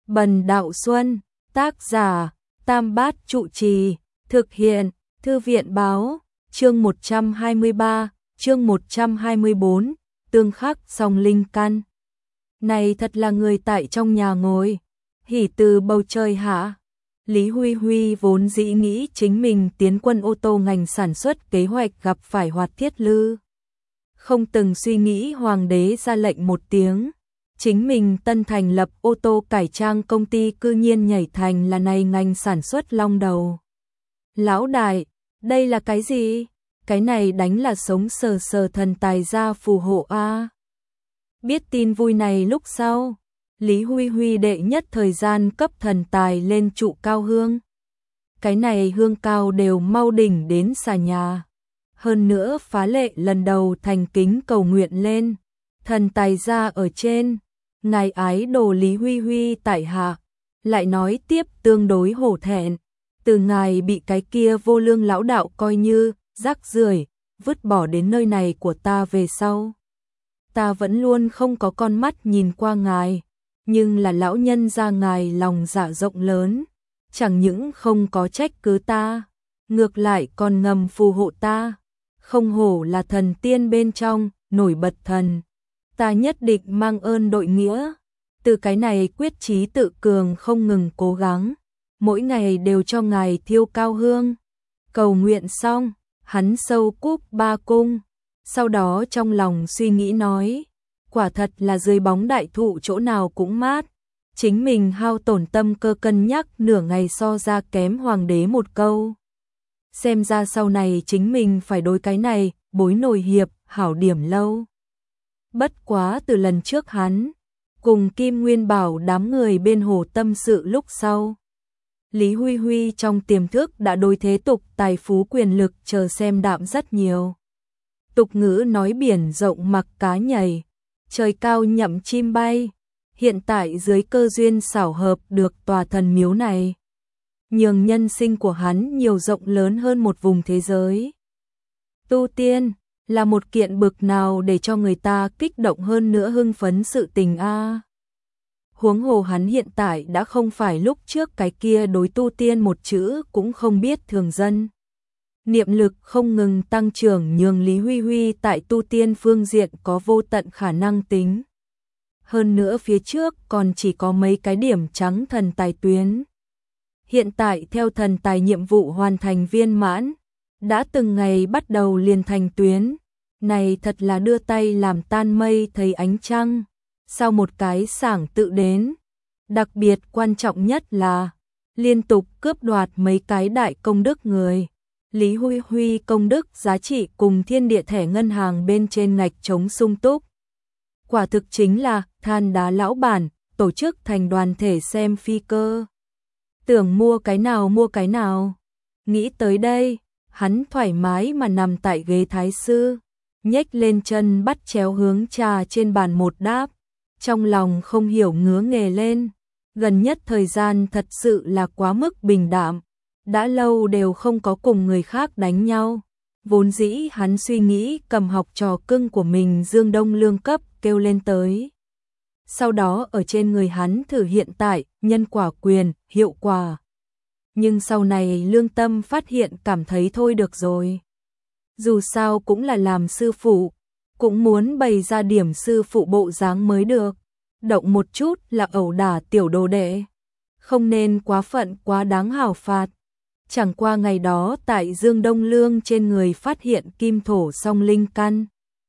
Bần Đạo Xuân, tác giả, Tam Bát Trụ Trì, thực hiện, Thư viện báo, chương 123, chương 124, tương khắc song linh căn. Này thật là người tại trong nhà ngồi, hỉ từ bầu trời hạ. Lý Huy Huy vốn dĩ nghĩ chính mình tiến quân ô tô ngành sản xuất kế hoạch gặp phải Hoạt Thiết Lư. Không từng suy nghĩ hoàng đế ra lệnh một tiếng. Chính mình tân thành lập ô tô cải trang công ty cư nhiên nhảy thành là này ngành sản xuất long đầu. Lão đại, đây là cái gì? Cái này đánh là sống sờ sờ thần tài gia phù hộ a. Biết tin vui này lúc sau, Lý Huy Huy đệ nhất thời gian cấp thần tài lên trụ cao hương. Cái này hương cao đều mau đỉnh đến xà nhà. Hơn nữa phá lệ lần đầu thành kính cầu nguyện lên. Thần tài gia ở trên, ngài ái đồ Lý Huy Huy tại hạ. Lại nói tiếp tương đối hổ thẹn. Từ ngài bị cái kia vô lương lão đạo coi như rác rưởi vứt bỏ đến nơi này của ta về sau. Ta vẫn luôn không có con mắt nhìn qua ngài. Nhưng là lão nhân gia ngài lòng dạ rộng lớn, chẳng những không có trách cứ ta, ngược lại còn ngầm phù hộ ta, không hổ là thần tiên bên trong, nổi bật thần. Ta nhất định mang ơn đội nghĩa, từ cái này quyết chí tự cường không ngừng cố gắng, mỗi ngày đều cho ngài thiêu cao hương. Cầu nguyện xong, hắn sâu cúp 3 cung, sau đó trong lòng suy nghĩ nói, quả thật là dưới bóng đại thụ chỗ nào cũng mát. Chính mình hao tổn tâm cơ cân nhắc nửa ngày so ra kém hoàng đế một câu. Xem ra sau này chính mình phải đối cái này, bối nổi hiệp, hảo điểm lâu. Bất quá từ lần trước hắn, cùng Kim Nguyên Bảo đám người bên hồ tâm sự lúc sau. Lý Huy Huy trong tiềm thức đã đối thế tục tài phú quyền lực chờ xem đạm rất nhiều. Tục ngữ nói biển rộng mặc cá nhảy. Trời cao nhậm chim bay, hiện tại dưới cơ duyên xảo hợp được tòa thần miếu này. Nhường nhân sinh của hắn nhiều rộng lớn hơn một vùng thế giới. Tu tiên là một kiện bực nào để cho người ta kích động hơn nữa hưng phấn sự tình a. Huống hồ hắn hiện tại đã không phải lúc trước cái kia đối tu tiên một chữ cũng không biết thường dân. Niệm lực không ngừng tăng trưởng nhường Lý Huy Huy tại tu tiên phương diện có vô tận khả năng tính. Hơn nữa phía trước còn chỉ có mấy cái điểm trắng thần tài tuyến. Hiện tại theo thần tài nhiệm vụ hoàn thành viên mãn, đã từng ngày bắt đầu liền thành tuyến. Này thật là đưa tay làm tan mây thấy ánh trăng, sau một cái sảng tự đến. Đặc biệt quan trọng nhất là liên tục cướp đoạt mấy cái đại công đức người. Lý Huy Huy công đức giá trị cùng thiên địa thẻ ngân hàng bên trên ngạch chống sung túc. Quả thực chính là than đá lão bản, tổ chức thành đoàn thể xem phi cơ. Tưởng mua cái nào. Nghĩ tới đây, hắn thoải mái mà nằm tại ghế thái sư, nhếch lên chân bắt chéo hướng trà trên bàn một đáp. Trong lòng không hiểu ngứa nghề lên, gần nhất thời gian thật sự là quá mức bình đạm. Đã lâu đều không có cùng người khác đánh nhau. Vốn dĩ hắn suy nghĩ cầm học trò cưng của mình Dương Đông Lương cấp kêu lên tới. Sau đó ở trên người hắn thử hiện tại nhân quả quyền, hiệu quả. Nhưng sau này lương tâm phát hiện cảm thấy thôi được rồi. Dù sao cũng là làm sư phụ, cũng muốn bày ra điểm sư phụ bộ dáng mới được. Động một chút là ẩu đả tiểu đồ đệ. Không nên quá phận quá đáng hào phạt. Chẳng qua ngày đó tại Dương Đông Lương trên người phát hiện kim thổ song linh căn,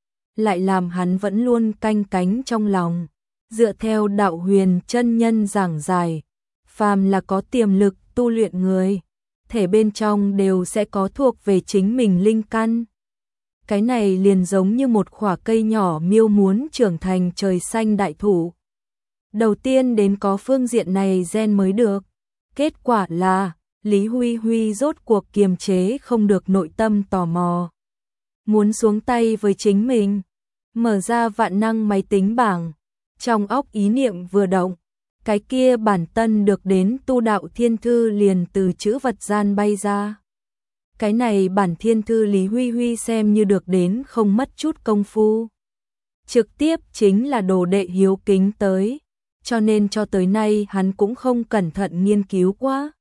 lại làm hắn vẫn luôn canh cánh trong lòng. Dựa theo đạo huyền chân nhân giảng giải, phàm là có tiềm lực tu luyện người, thể bên trong đều sẽ có thuộc về chính mình linh căn. Cái này liền giống như một khỏa cây nhỏ miêu muốn trưởng thành trời xanh đại thụ. Đầu tiên đến có phương diện này gen mới được. Kết quả là Lý Huy Huy rốt cuộc kiềm chế không được nội tâm tò mò. Muốn xuống tay với chính mình. Mở ra vạn năng máy tính bảng. Trong óc ý niệm vừa động. Cái kia bản tân được đến tu đạo thiên thư liền từ chữ vật gian bay ra. Cái này bản thiên thư Lý Huy Huy xem như được đến không mất chút công phu. Trực tiếp chính là đồ đệ hiếu kính tới. cho nên cho tới nay hắn cũng không cẩn thận nghiên cứu quá.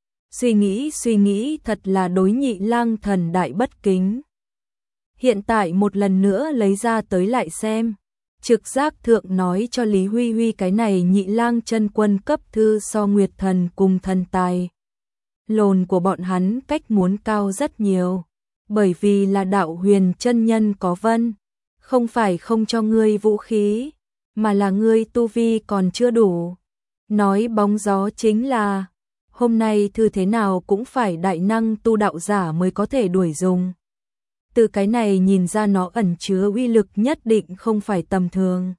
Suy nghĩ thật là đối Nhị Lang Thần đại bất kính. Hiện tại một lần nữa lấy ra tới lại xem. Trực giác thượng nói cho Lý Huy Huy cái này Nhị Lang chân quân cấp thư so Nguyệt Thần cùng thần tài. Lồn của bọn hắn cách muốn cao rất nhiều. Bởi vì là đạo huyền chân nhân có vân. Không phải không cho ngươi vũ khí, mà là ngươi tu vi còn chưa đủ. Nói bóng gió chính là, hôm nay thư thế nào cũng phải đại năng tu đạo giả mới có thể đuổi dùng. Từ cái này nhìn ra nó ẩn chứa uy lực nhất định không phải tầm thường.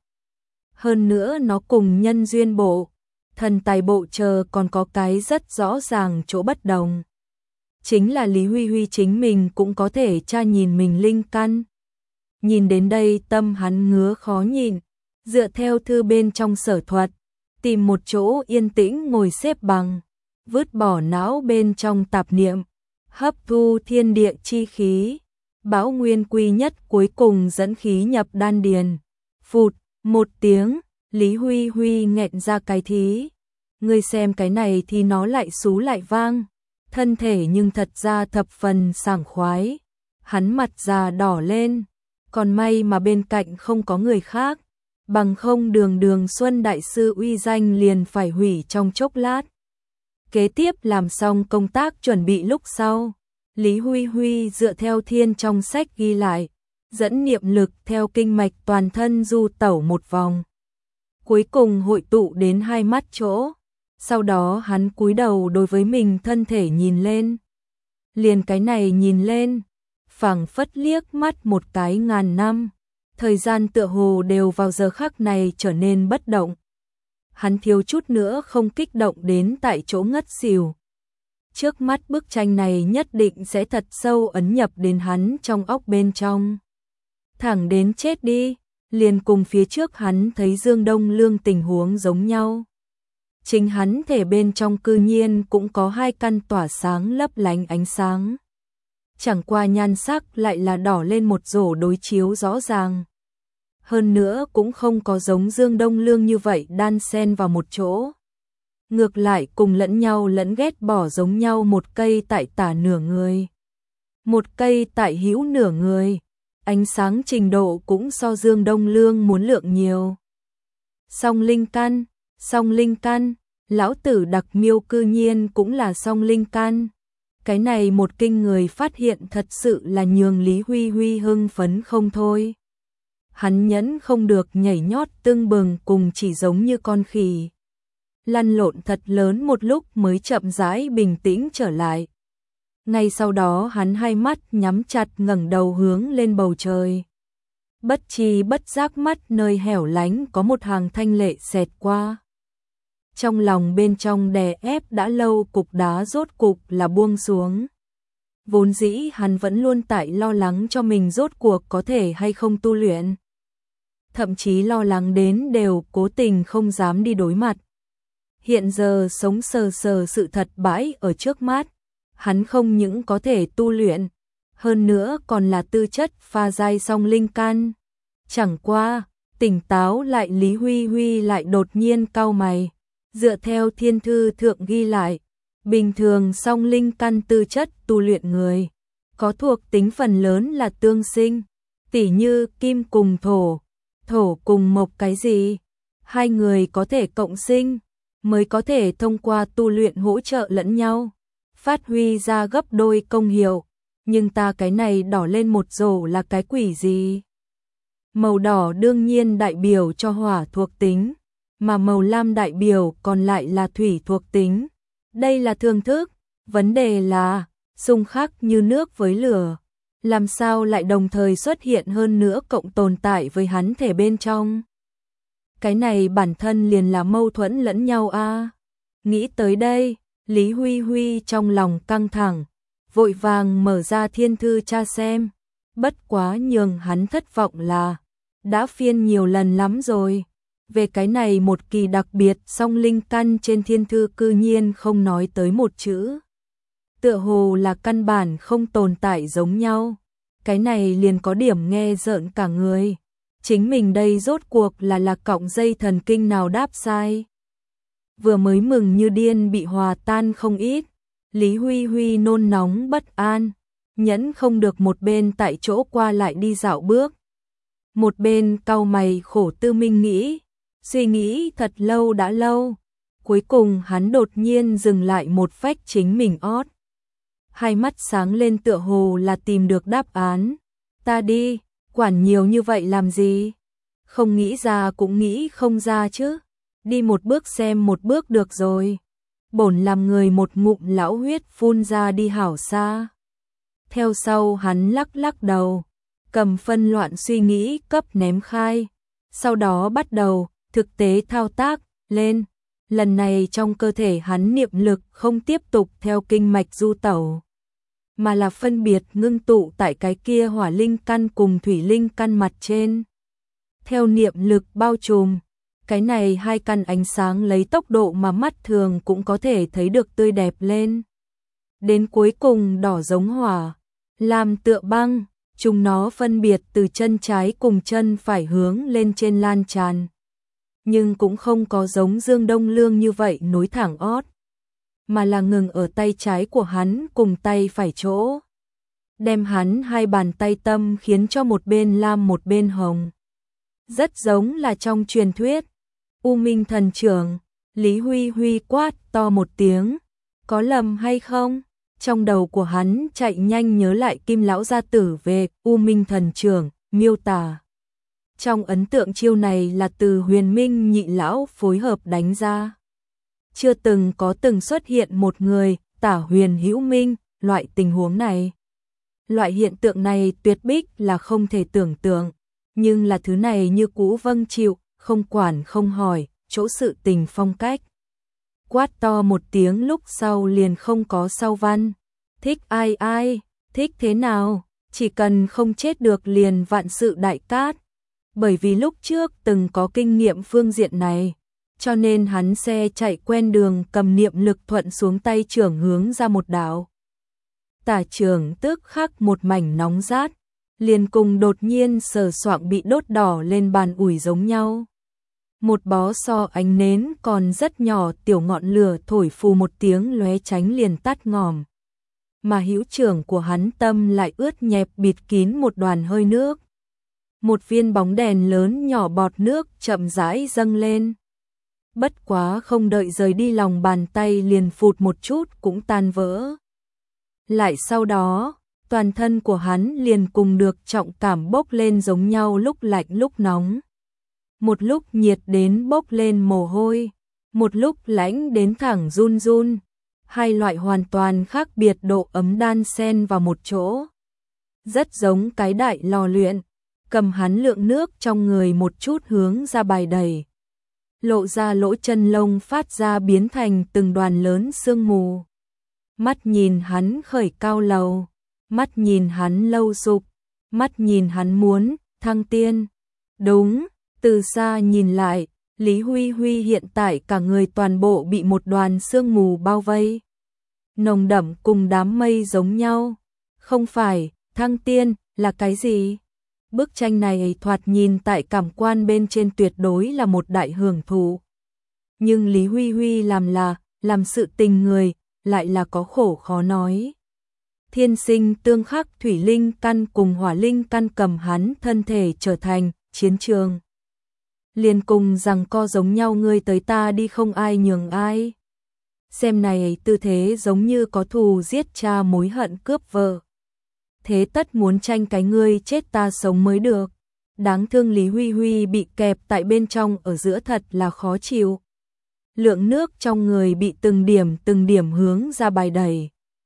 Hơn nữa nó cùng nhân duyên bộ, thần tài bộ chờ còn có cái rất rõ ràng chỗ bất đồng. Chính là Lý Huy Huy chính mình cũng có thể tra nhìn mình linh căn. Nhìn đến đây tâm hắn ngứa khó nhìn, dựa theo thư bên trong sở thuật, tìm một chỗ yên tĩnh ngồi xếp bằng, vứt bỏ não bên trong tạp niệm, hấp thu thiên địa chi khí, bão nguyên quy nhất cuối cùng dẫn khí nhập đan điền. Phụt, một tiếng, Lý Huy Huy nghẹn ra cái thí. Ngươi xem cái này thì nó lại xú lại vang, thân thể nhưng thật ra thập phần sảng khoái. Hắn mặt già đỏ lên, còn may mà bên cạnh không có người khác, bằng không Đường Xuân đại sư uy danh liền phải hủy trong chốc lát. Kế tiếp làm xong công tác chuẩn bị lúc sau, Lý Huy Huy dựa theo thiên trong sách ghi lại, dẫn niệm lực theo kinh mạch toàn thân du tẩu một vòng. Cuối cùng hội tụ đến hai mắt chỗ, sau đó hắn cúi đầu đối với mình thân thể nhìn lên. Liền cái này nhìn lên, phảng phất liếc mắt một cái ngàn năm, thời gian tựa hồ đều vào giờ khắc này trở nên bất động. Hắn thiếu chút nữa không kích động đến tại chỗ ngất xỉu. Trước mắt bức tranh này nhất định sẽ thật sâu ấn nhập đến hắn trong óc bên trong. Thẳng đến chết đi, liền cùng phía trước hắn thấy Dương Đông Lương tình huống giống nhau. Chính hắn thể bên trong cư nhiên cũng có hai căn tỏa sáng lấp lánh ánh sáng. Chẳng qua nhan sắc lại là đỏ lên một rổ đối chiếu rõ ràng. Hơn nữa cũng không có giống Dương Đông Lương như vậy đan xen vào một chỗ. Ngược lại cùng lẫn nhau lẫn ghét bỏ giống nhau, một cây tại tả nửa người, một cây tại hữu nửa người. Ánh sáng trình độ cũng so Dương Đông Lương muốn lượng nhiều. Song linh căn, lão tử đặc miêu cư nhiên cũng là song linh căn. Cái này một kinh người phát hiện thật sự là nhường Lý Huy Huy hưng phấn không thôi. Hắn nhẫn không được nhảy nhót tưng bừng cùng chỉ giống như con khỉ. Lăn lộn thật lớn một lúc mới chậm rãi bình tĩnh trở lại. Ngay sau đó hắn hai mắt nhắm chặt ngẩng đầu hướng lên bầu trời. Bất tri bất giác mắt nơi hẻo lánh có một hàng thanh lệ xẹt qua. Trong lòng bên trong đè ép đã lâu cục đá rốt cục là buông xuống. Vốn dĩ hắn vẫn luôn tại lo lắng cho mình rốt cuộc có thể hay không tu luyện. Thậm chí lo lắng đến đều cố tình không dám đi đối mặt. Hiện giờ sống sờ sờ sự thật bãi ở trước mắt. Hắn không những có thể tu luyện, hơn nữa còn là tư chất pha giai song linh căn. Chẳng qua, tỉnh táo lại Lý Huy Huy lại đột nhiên cau mày. Dựa theo thiên thư thượng ghi lại, bình thường song linh căn tư chất tu luyện người, có thuộc tính phần lớn là tương sinh, tỉ như kim cùng thổ cùng mộc cái gì. Hai người có thể cộng sinh, mới có thể thông qua tu luyện hỗ trợ lẫn nhau, phát huy ra gấp đôi công hiệu. Nhưng ta cái này đỏ lên một rổ là cái quỷ gì? Màu đỏ đương nhiên đại biểu cho hỏa thuộc tính, mà màu lam đại biểu còn lại là thủy thuộc tính. Đây là thường thức, vấn đề là xung khắc như nước với lửa, làm sao lại đồng thời xuất hiện hơn nữa cộng tồn tại với hắn thể bên trong. Cái này bản thân liền là mâu thuẫn lẫn nhau a. Nghĩ tới đây, Lý Huy Huy trong lòng căng thẳng, vội vàng mở ra thiên thư tra xem. Bất quá nhường hắn thất vọng là đã phiên nhiều lần lắm rồi. Về cái này một kỳ đặc biệt song linh căn trên thiên thư cư nhiên không nói tới một chữ. Tựa hồ là căn bản không tồn tại giống nhau. Cái này liền có điểm nghe rợn cả người. chính mình đây rốt cuộc là cọng dây thần kinh nào đáp sai. Vừa mới mừng như điên bị hòa tan không ít, Lý Huy Huy nôn nóng bất an, nhẫn không được một bên tại chỗ qua lại đi dạo bước. Một bên cau mày khổ tư minh nghĩ, suy nghĩ thật lâu đã lâu, cuối cùng hắn đột nhiên dừng lại một phách chính mình ót. Hai mắt sáng lên tựa hồ là tìm được đáp án, ta đi, quản nhiều như vậy làm gì? Không nghĩ ra cũng nghĩ không ra chứ, đi một bước xem một bước được rồi. Bổn làm người một ngụm lão huyết phun ra đi hảo xa. Theo sau hắn lắc lắc đầu, cầm phân loạn suy nghĩ cấp ném khai, sau đó bắt đầu thực tế thao tác lên. Lần này trong cơ thể hắn niệm lực không tiếp tục theo kinh mạch du tẩu, mà là phân biệt ngưng tụ tại cái kia hỏa linh căn cùng thủy linh căn mặt trên. Theo niệm lực bao trùm, cái này hai căn ánh sáng lấy tốc độ mà mắt thường cũng có thể thấy được tươi đẹp lên. Đến cuối cùng đỏ giống hỏa, làm tựa băng, chúng nó phân biệt từ chân trái cùng chân phải hướng lên trên lan tràn. Nhưng cũng không có giống Dương Đông Lương như vậy nối thẳng ót, mà là ngừng ở tay trái của hắn cùng tay phải chỗ. Đem hắn hai bàn tay tâm khiến cho một bên lam một bên hồng. Rất giống là trong truyền thuyết. U Minh thần trưởng, Lý Huy Huy quát to một tiếng, có lầm hay không? Trong đầu của hắn chạy nhanh nhớ lại Kim lão gia tử về U Minh thần trưởng, miêu tả. Trong ấn tượng chiêu này là từ Huyền Minh nhị lão phối hợp đánh ra. Chưa từng có từng xuất hiện một người, tả Huyền Hữu Minh, loại tình huống này. Loại hiện tượng này tuyệt bích là không thể tưởng tượng, nhưng là thứ này như cũ vâng chịu, không quản không hỏi, chỗ sự tình phong cách. Quát to một tiếng lúc sau liền không có sau văn. Thích ai ai, thích thế nào, chỉ cần không chết được liền vạn sự đại cát. Bởi vì lúc trước từng có kinh nghiệm phương diện này, cho nên hắn xe chạy quen đường cầm niệm lực thuận xuống tay trưởng hướng ra một đảo. Tả trưởng tức khắc một mảnh nóng rát, liền cùng đột nhiên sờ soạng bị đốt đỏ lên bàn ủi giống nhau. Một bó so ánh nến còn rất nhỏ tiểu ngọn lửa thổi phù một tiếng lóe tránh liền tắt ngòm. Mà hữu trưởng của hắn tâm lại ướt nhẹp bịt kín một đoàn hơi nước. Một viên bóng đèn lớn nhỏ bọt nước chậm rãi dâng lên. Bất quá không đợi rời đi lòng bàn tay liền phụt một chút cũng tan vỡ. Lại sau đó, toàn thân của hắn liền cùng được trọng cảm bốc lên giống nhau lúc lạnh lúc nóng. Một lúc nhiệt đến bốc lên mồ hôi, một lúc lãnh đến thẳng run run. Hai loại hoàn toàn khác biệt độ ấm đan xen vào một chỗ. Rất giống cái đại lò luyện, cầm hắn lượng nước trong người một chút hướng ra bài đầy. Lộ ra lỗ chân lông phát ra biến thành từng đoàn lớn sương mù. Mắt nhìn hắn khởi cao lầu, mắt nhìn hắn lâu dục, mắt nhìn hắn muốn thăng tiên. Đúng, từ xa nhìn lại, Lý Huy Huy hiện tại cả người toàn bộ bị một đoàn sương mù bao vây. Nồng đậm cùng đám mây giống nhau. Không phải, thăng tiên là cái gì? Bức tranh này thoạt nhìn tại cảm quan bên trên tuyệt đối là một đại hưởng thụ. Nhưng Lý Huy Huy làm sự tình người, lại là có khổ khó nói. Thiên sinh tương khắc thủy linh căn cùng hỏa linh căn cầm hắn thân thể trở thành chiến trường. Liền cùng rằng co giống nhau ngươi tới ta đi không ai nhường ai. Xem này tư thế giống như có thù giết cha mối hận cướp vợ. Thế tất muốn tranh cái ngươi chết ta sống mới được. Đáng thương Lý Huy Huy bị kẹp tại bên trong ở giữa thật là khó chịu. Lượng nước trong người bị từng điểm hướng ra bài đầy.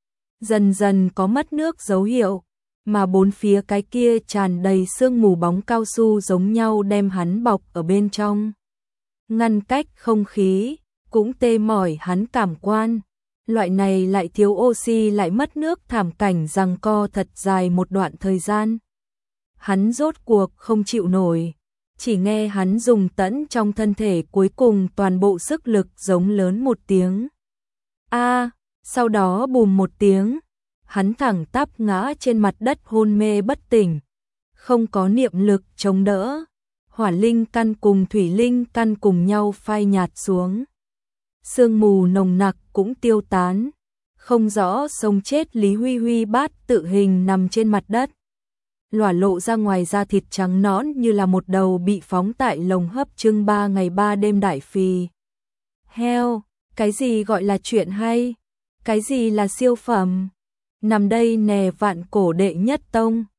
Dần dần có mất nước dấu hiệu, mà bốn phía cái kia tràn đầy sương mù bóng cao su giống nhau đem hắn bọc ở bên trong. Ngăn cách không khí, cũng tê mỏi hắn cảm quan. Loại này lại thiếu oxy lại mất nước thảm cảnh giằng co thật dài một đoạn thời gian. Hắn rốt cuộc không chịu nổi, chỉ nghe hắn dùng tẫn trong thân thể cuối cùng toàn bộ sức lực giống lớn một tiếng. Sau đó bùm một tiếng, hắn thẳng tắp ngã trên mặt đất hôn mê bất tỉnh, không có niệm lực chống đỡ, hỏa linh căn cùng thủy linh căn cùng nhau phai nhạt xuống. Sương mù nồng nặc cũng tiêu tán, không rõ sống chết Lý Huy Huy bát tự hình nằm trên mặt đất. Lỏa lộ ra ngoài da thịt trắng nõn như là một đầu bị phóng tại lồng hấp trưng 3 ngày 3 đêm đại phì. Heo, cái gì gọi là chuyện hay? Cái gì là siêu phẩm? Nằm đây nè vạn cổ đệ nhất tông.